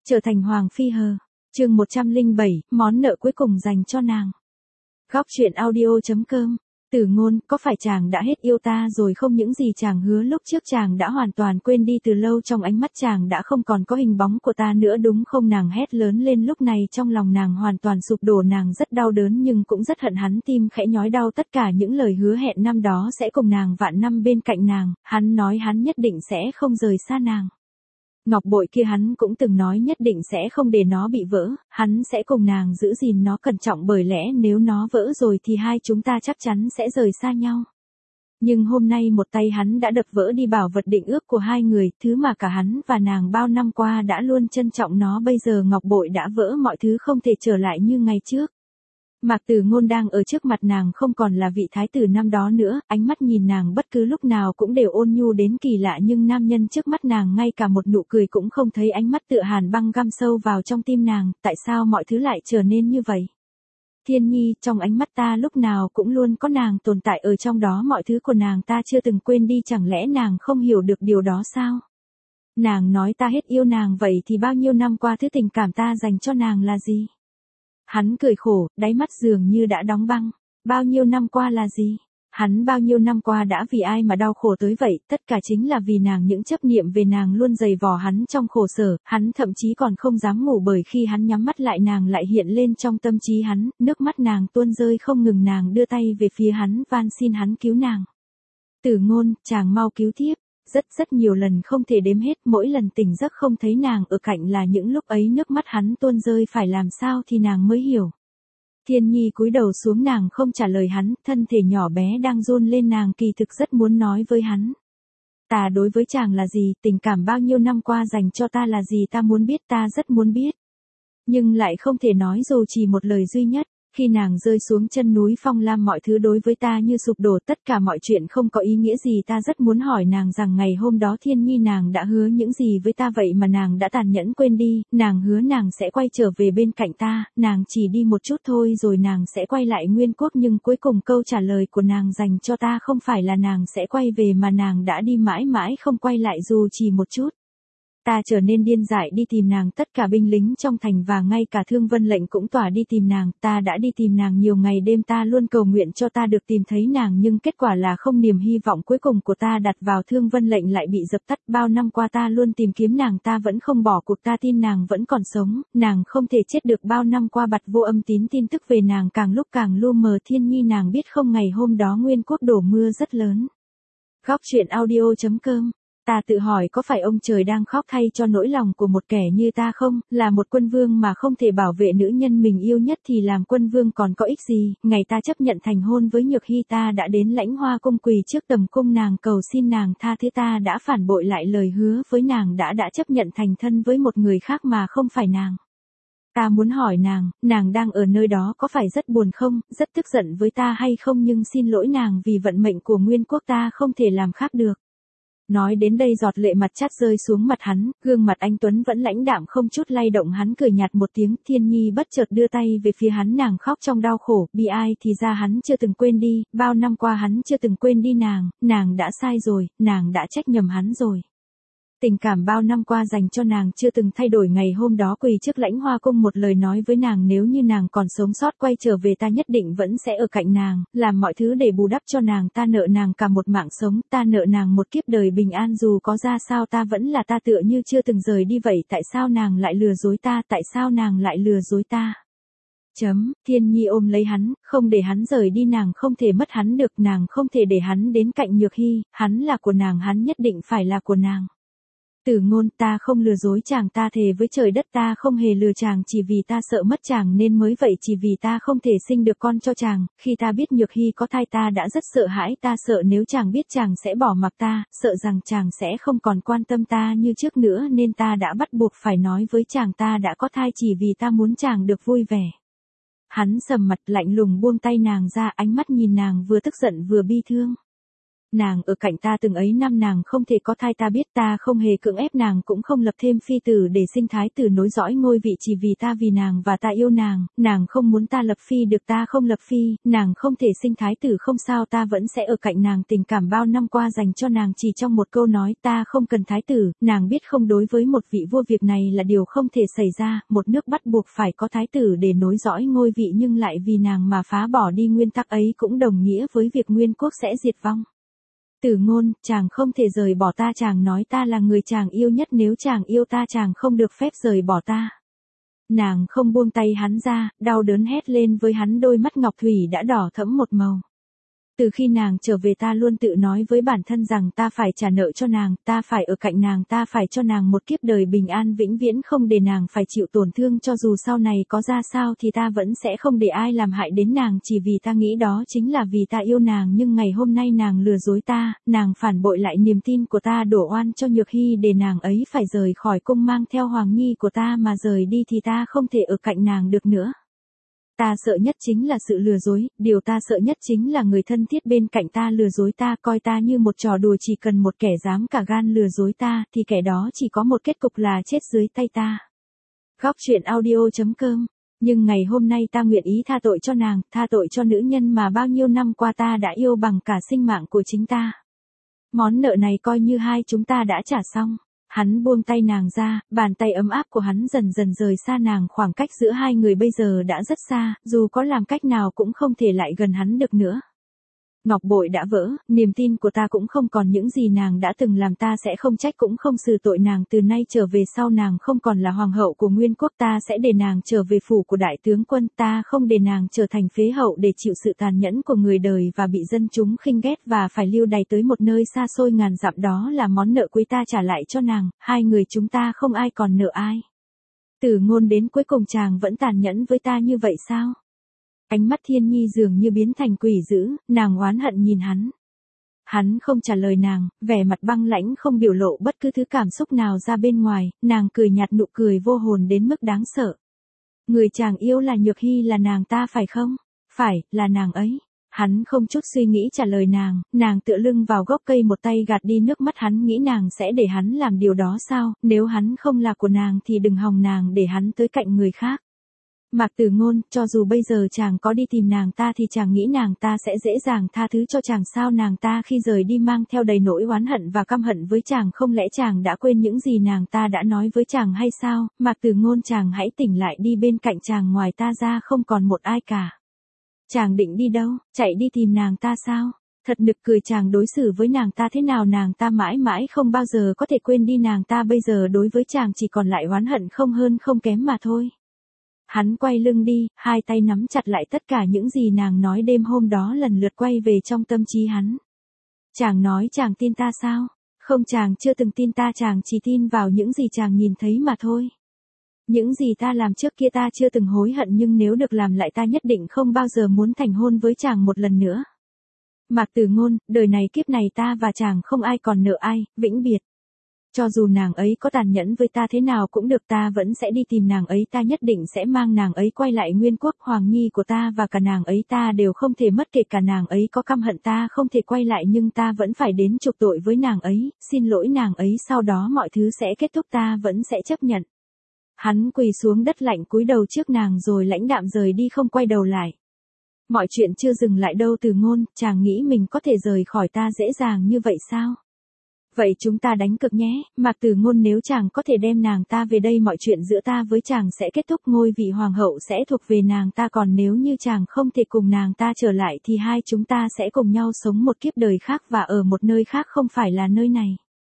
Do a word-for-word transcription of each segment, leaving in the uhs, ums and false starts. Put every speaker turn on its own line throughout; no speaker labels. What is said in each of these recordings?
Trở thành Hoàng Phi hờ. Chương một trăm lẻ bảy, món nợ cuối cùng dành cho nàng. Góc truyện audio chấm com. Tử Ngôn, có phải chàng đã hết yêu ta rồi không? Những gì chàng hứa lúc trước chàng đã hoàn toàn quên đi từ lâu, trong ánh mắt chàng đã không còn có hình bóng của ta nữa đúng không? Nàng hét lớn lên, lúc này trong lòng nàng hoàn toàn sụp đổ, nàng rất đau đớn nhưng cũng rất hận hắn, tim khẽ nhói đau, tất cả những lời hứa hẹn năm đó sẽ cùng nàng vạn năm bên cạnh nàng, hắn nói hắn nhất định sẽ không rời xa nàng. Ngọc bội kia hắn cũng từng nói nhất định sẽ không để nó bị vỡ, hắn sẽ cùng nàng giữ gìn nó cẩn trọng, bởi lẽ nếu nó vỡ rồi thì hai chúng ta chắc chắn sẽ rời xa nhau. Nhưng hôm nay một tay hắn đã đập vỡ đi bảo vật định ước của hai người, thứ mà cả hắn và nàng bao năm qua đã luôn trân trọng nó, bây giờ ngọc bội đã vỡ, mọi thứ không thể trở lại như ngày trước. Mạc Tử Ngôn đang ở trước mặt nàng không còn là vị thái tử năm đó nữa, ánh mắt nhìn nàng bất cứ lúc nào cũng đều ôn nhu đến kỳ lạ, nhưng nam nhân trước mắt nàng ngay cả một nụ cười cũng không thấy, ánh mắt tựa hàn băng găm sâu vào trong tim nàng, tại sao mọi thứ lại trở nên như vậy? Thiên Nhi, trong ánh mắt ta lúc nào cũng luôn có nàng tồn tại ở trong đó, mọi thứ của nàng ta chưa từng quên đi, chẳng lẽ nàng không hiểu được điều đó sao? Nàng nói ta hết yêu nàng, vậy thì bao nhiêu năm qua thứ tình cảm ta dành cho nàng là gì? Hắn cười khổ, đáy mắt dường như đã đóng băng. Bao nhiêu năm qua là gì? Hắn bao nhiêu năm qua đã vì ai mà đau khổ tới vậy? Tất cả chính là vì nàng, những chấp niệm về nàng luôn dày vò hắn trong khổ sở, hắn thậm chí còn không dám ngủ, bởi khi hắn nhắm mắt lại nàng lại hiện lên trong tâm trí hắn, nước mắt nàng tuôn rơi không ngừng, nàng đưa tay về phía hắn van xin hắn cứu nàng. Tử Ngôn, chàng mau cứu thiếp. Rất rất nhiều lần không thể đếm hết, mỗi lần tỉnh giấc không thấy nàng ở cạnh là những lúc ấy nước mắt hắn tuôn rơi, phải làm sao thì nàng mới hiểu. Thiên Nhi cúi đầu xuống, nàng không trả lời hắn, thân thể nhỏ bé đang run lên, nàng kỳ thực rất muốn nói với hắn. Ta đối với chàng là gì, tình cảm bao nhiêu năm qua dành cho ta là gì, ta muốn biết, ta rất muốn biết. Nhưng lại không thể nói dù chỉ một lời duy nhất. Khi nàng rơi xuống chân núi Phong Lam, mọi thứ đối với ta như sụp đổ, tất cả mọi chuyện không có ý nghĩa gì, ta rất muốn hỏi nàng rằng ngày hôm đó Thiên Nhi nàng đã hứa những gì với ta vậy mà nàng đã tàn nhẫn quên đi, nàng hứa nàng sẽ quay trở về bên cạnh ta, nàng chỉ đi một chút thôi rồi nàng sẽ quay lại Nguyên Quốc, nhưng cuối cùng câu trả lời của nàng dành cho ta không phải là nàng sẽ quay về mà nàng đã đi mãi mãi không quay lại dù chỉ một chút. Ta trở nên điên dại đi tìm nàng, tất cả binh lính trong thành và ngay cả Thương Vân lệnh cũng tỏa đi tìm nàng, ta đã đi tìm nàng nhiều ngày đêm, ta luôn cầu nguyện cho ta được tìm thấy nàng, nhưng kết quả là không, niềm hy vọng cuối cùng của ta đặt vào Thương Vân lệnh lại bị dập tắt, bao năm qua ta luôn tìm kiếm nàng, ta vẫn không bỏ cuộc, ta tin nàng vẫn còn sống, nàng không thể chết được, bao năm qua bặt vô âm tín, tin tức về nàng càng lúc càng lu mờ. Thiên Nhi nàng biết không, ngày hôm đó Nguyên Quốc đổ mưa rất lớn. Góc truyện audio chấm com. Ta tự hỏi có phải ông trời đang khóc thay cho nỗi lòng của một kẻ như ta không, là một quân vương mà không thể bảo vệ nữ nhân mình yêu nhất thì làm quân vương còn có ích gì, ngày ta chấp nhận thành hôn với Nhược Hy ta đã đến Lãnh Hoa cung quỳ trước tầm cung nàng cầu xin nàng tha thứ, ta đã phản bội lại lời hứa với nàng, đã đã chấp nhận thành thân với một người khác mà không phải nàng. Ta muốn hỏi nàng, nàng đang ở nơi đó có phải rất buồn không, rất tức giận với ta hay không, nhưng xin lỗi nàng vì vận mệnh của Nguyên Quốc ta không thể làm khác được. Nói đến đây giọt lệ mặt chát rơi xuống mặt hắn, gương mặt anh Tuấn vẫn lãnh đạm không chút lay động, hắn cười nhạt một tiếng. Thiên Nhi bất chợt đưa tay về phía hắn, nàng khóc trong đau khổ, bi ai, thì ra hắn chưa từng quên đi, bao năm qua hắn chưa từng quên đi nàng, nàng đã sai rồi, nàng đã trách nhầm hắn rồi. Tình cảm bao năm qua dành cho nàng chưa từng thay đổi, ngày hôm đó quỳ trước Lãnh Hoa cung một lời nói với nàng, nếu như nàng còn sống sót quay trở về ta nhất định vẫn sẽ ở cạnh nàng, làm mọi thứ để bù đắp cho nàng, ta nợ nàng cả một mạng sống, ta nợ nàng một kiếp đời bình an, dù có ra sao ta vẫn là ta, tựa như chưa từng rời đi vậy, tại sao nàng lại lừa dối ta, tại sao nàng lại lừa dối ta. Chấm, Thiên Nhi ôm lấy hắn, không để hắn rời đi, nàng không thể mất hắn được, nàng không thể để hắn đến cạnh Nhược Hy, hắn là của nàng, hắn nhất định phải là của nàng. Tử Ngôn, ta không lừa dối chàng, ta thề với trời đất ta không hề lừa chàng, chỉ vì ta sợ mất chàng nên mới vậy, chỉ vì ta không thể sinh được con cho chàng, khi ta biết Nhược Hy có thai ta đã rất sợ hãi, ta sợ nếu chàng biết chàng sẽ bỏ mặc ta, sợ rằng chàng sẽ không còn quan tâm ta như trước nữa nên ta đã bắt buộc phải nói với chàng ta đã có thai chỉ vì ta muốn chàng được vui vẻ. Hắn sầm mặt lạnh lùng buông tay nàng ra, ánh mắt nhìn nàng vừa tức giận vừa bi thương. Nàng ở cạnh ta từng ấy năm nàng không thể có thai ta biết ta không hề cưỡng ép nàng cũng không lập thêm phi tử để sinh thái tử nối dõi ngôi vị chỉ vì ta vì nàng và ta yêu nàng, nàng không muốn ta lập phi được ta không lập phi, nàng không thể sinh thái tử không sao ta vẫn sẽ ở cạnh nàng tình cảm bao năm qua dành cho nàng chỉ trong một câu nói ta không cần thái tử, nàng biết không đối với một vị vua việc này là điều không thể xảy ra, một nước bắt buộc phải có thái tử để nối dõi ngôi vị nhưng lại vì nàng mà phá bỏ đi nguyên tắc ấy cũng đồng nghĩa với việc nguyên quốc sẽ diệt vong. Tử Ngôn, chàng không thể rời bỏ ta chàng nói ta là người chàng yêu nhất nếu chàng yêu ta chàng không được phép rời bỏ ta. Nàng không buông tay hắn ra, đau đớn hét lên với hắn đôi mắt ngọc thủy đã đỏ thẫm một màu. Từ khi nàng trở về ta luôn tự nói với bản thân rằng ta phải trả nợ cho nàng, ta phải ở cạnh nàng, ta phải cho nàng một kiếp đời bình an vĩnh viễn không để nàng phải chịu tổn thương cho dù sau này có ra sao thì ta vẫn sẽ không để ai làm hại đến nàng chỉ vì ta nghĩ đó chính là vì ta yêu nàng nhưng ngày hôm nay nàng lừa dối ta, nàng phản bội lại niềm tin của ta đổ oan cho Nhược Hy để nàng ấy phải rời khỏi cung mang theo Hoàng Nhi của ta mà rời đi thì ta không thể ở cạnh nàng được nữa. Ta sợ nhất chính là sự lừa dối, điều ta sợ nhất chính là người thân thiết bên cạnh ta lừa dối ta, coi ta như một trò đùa chỉ cần một kẻ dám cả gan lừa dối ta, thì kẻ đó chỉ có một kết cục là chết dưới tay ta. Góc truyện audio chấm com. Nhưng ngày hôm nay ta nguyện ý tha tội cho nàng, tha tội cho nữ nhân mà bao nhiêu năm qua ta đã yêu bằng cả sinh mạng của chính ta. Món nợ này coi như hai chúng ta đã trả xong. Hắn buông tay nàng ra, bàn tay ấm áp của hắn dần dần rời xa nàng khoảng cách giữa hai người bây giờ đã rất xa, dù có làm cách nào cũng không thể lại gần hắn được nữa. Ngọc bội đã vỡ, niềm tin của ta cũng không còn những gì nàng đã từng làm ta sẽ không trách cũng không xử tội nàng từ nay trở về sau nàng không còn là hoàng hậu của nguyên quốc ta sẽ để nàng trở về phủ của đại tướng quân ta không để nàng trở thành phế hậu để chịu sự tàn nhẫn của người đời và bị dân chúng khinh ghét và phải lưu đày tới một nơi xa xôi ngàn dặm đó là món nợ quý ta trả lại cho nàng, hai người chúng ta không ai còn nợ ai. Tử Ngôn đến cuối cùng chàng vẫn tàn nhẫn với ta như vậy sao? Ánh mắt Thiên Nhi dường như biến thành quỷ dữ, nàng oán hận nhìn hắn. Hắn không trả lời nàng, vẻ mặt băng lãnh không biểu lộ bất cứ thứ cảm xúc nào ra bên ngoài, nàng cười nhạt nụ cười vô hồn đến mức đáng sợ. Người chàng yêu là Nhược Hy là nàng ta phải không? Phải, là nàng ấy. Hắn không chút suy nghĩ trả lời nàng, nàng tựa lưng vào gốc cây một tay gạt đi nước mắt hắn nghĩ nàng sẽ để hắn làm điều đó sao, nếu hắn không là của nàng thì đừng hòng nàng để hắn tới cạnh người khác. Mạc Tử Ngôn, cho dù bây giờ chàng có đi tìm nàng ta thì chàng nghĩ nàng ta sẽ dễ dàng tha thứ cho chàng sao nàng ta khi rời đi mang theo đầy nỗi oán hận và căm hận với chàng không lẽ chàng đã quên những gì nàng ta đã nói với chàng hay sao, Mạc Tử Ngôn chàng hãy tỉnh lại đi bên cạnh chàng ngoài ta ra không còn một ai cả. Chàng định đi đâu, chạy đi tìm nàng ta sao? Thật nực cười chàng đối xử với nàng ta thế nào nàng ta mãi mãi không bao giờ có thể quên đi nàng ta bây giờ đối với chàng chỉ còn lại oán hận không hơn không kém mà thôi. Hắn quay lưng đi, hai tay nắm chặt lại tất cả những gì nàng nói đêm hôm đó lần lượt quay về trong tâm trí hắn. Chàng nói chàng tin ta sao? Không chàng chưa từng tin ta chàng chỉ tin vào những gì chàng nhìn thấy mà thôi. Những gì ta làm trước kia ta chưa từng hối hận nhưng nếu được làm lại ta nhất định không bao giờ muốn thành hôn với chàng một lần nữa. Mạc Tử Ngôn, đời này kiếp này ta và chàng không ai còn nợ ai, vĩnh biệt. Cho dù nàng ấy có tàn nhẫn với ta thế nào cũng được ta vẫn sẽ đi tìm nàng ấy ta nhất định sẽ mang nàng ấy quay lại nguyên quốc Hoàng Nhi của ta và cả nàng ấy ta đều không thể mất kể cả nàng ấy có căm hận ta không thể quay lại nhưng ta vẫn phải đến chuộc tội với nàng ấy, xin lỗi nàng ấy sau đó mọi thứ sẽ kết thúc ta vẫn sẽ chấp nhận. Hắn quỳ xuống đất lạnh cúi đầu trước nàng rồi lãnh đạm rời đi không quay đầu lại. Mọi chuyện chưa dừng lại đâu Tử Ngôn, chàng nghĩ mình có thể rời khỏi ta dễ dàng như vậy sao? Vậy chúng ta đánh cược nhé, Mạc Tử Ngôn nếu chàng có thể đem nàng ta về đây mọi chuyện giữa ta với chàng sẽ kết thúc ngôi vị hoàng hậu sẽ thuộc về nàng ta còn nếu như chàng không thể cùng nàng ta trở lại thì hai chúng ta sẽ cùng nhau sống một kiếp đời khác và ở một nơi khác không phải là nơi này.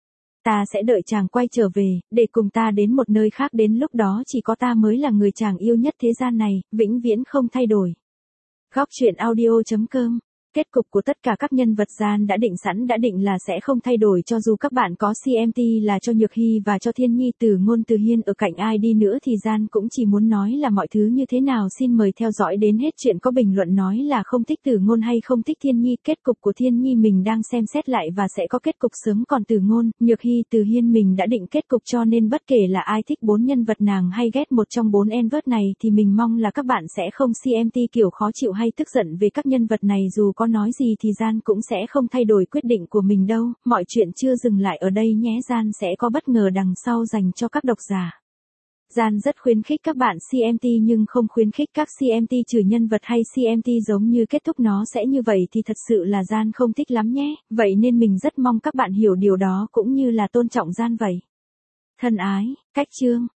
Ta sẽ đợi chàng quay trở về, để cùng ta đến một nơi khác đến lúc đó chỉ có ta mới là người chàng yêu nhất thế gian này, vĩnh viễn không thay đổi. Góc truyện audio chấm com. Kết cục của tất cả các nhân vật gian đã định sẵn đã định là sẽ không thay đổi cho dù các bạn có xê em tê là cho Nhược Hy và cho Thiên Nhi Tử Ngôn Từ Hiên ở cạnh ai đi nữa thì gian cũng chỉ muốn nói là mọi thứ như thế nào xin mời theo dõi đến hết chuyện có bình luận nói là không thích Tử Ngôn hay không thích Thiên Nhi kết cục của Thiên Nhi mình đang xem xét lại và sẽ có kết cục sớm còn Tử Ngôn, Nhược Hy Từ Hiên mình đã định kết cục cho nên bất kể là ai thích bốn nhân vật nàng hay ghét một trong bốn envert này thì mình mong là các bạn sẽ không xê em tê kiểu khó chịu hay tức giận về các nhân vật này dù có có nói gì thì Gian cũng sẽ không thay đổi quyết định của mình đâu, mọi chuyện chưa dừng lại ở đây nhé. Gian sẽ có bất ngờ đằng sau dành cho các độc giả. Gian rất khuyến khích các bạn xê em tê nhưng không khuyến khích các xê em tê trừ nhân vật hay xê em tê giống như kết thúc nó sẽ như vậy thì thật sự là Gian không thích lắm nhé, vậy nên mình rất mong các bạn hiểu điều đó cũng như là tôn trọng Gian vậy. Thân ái, Cách Chương.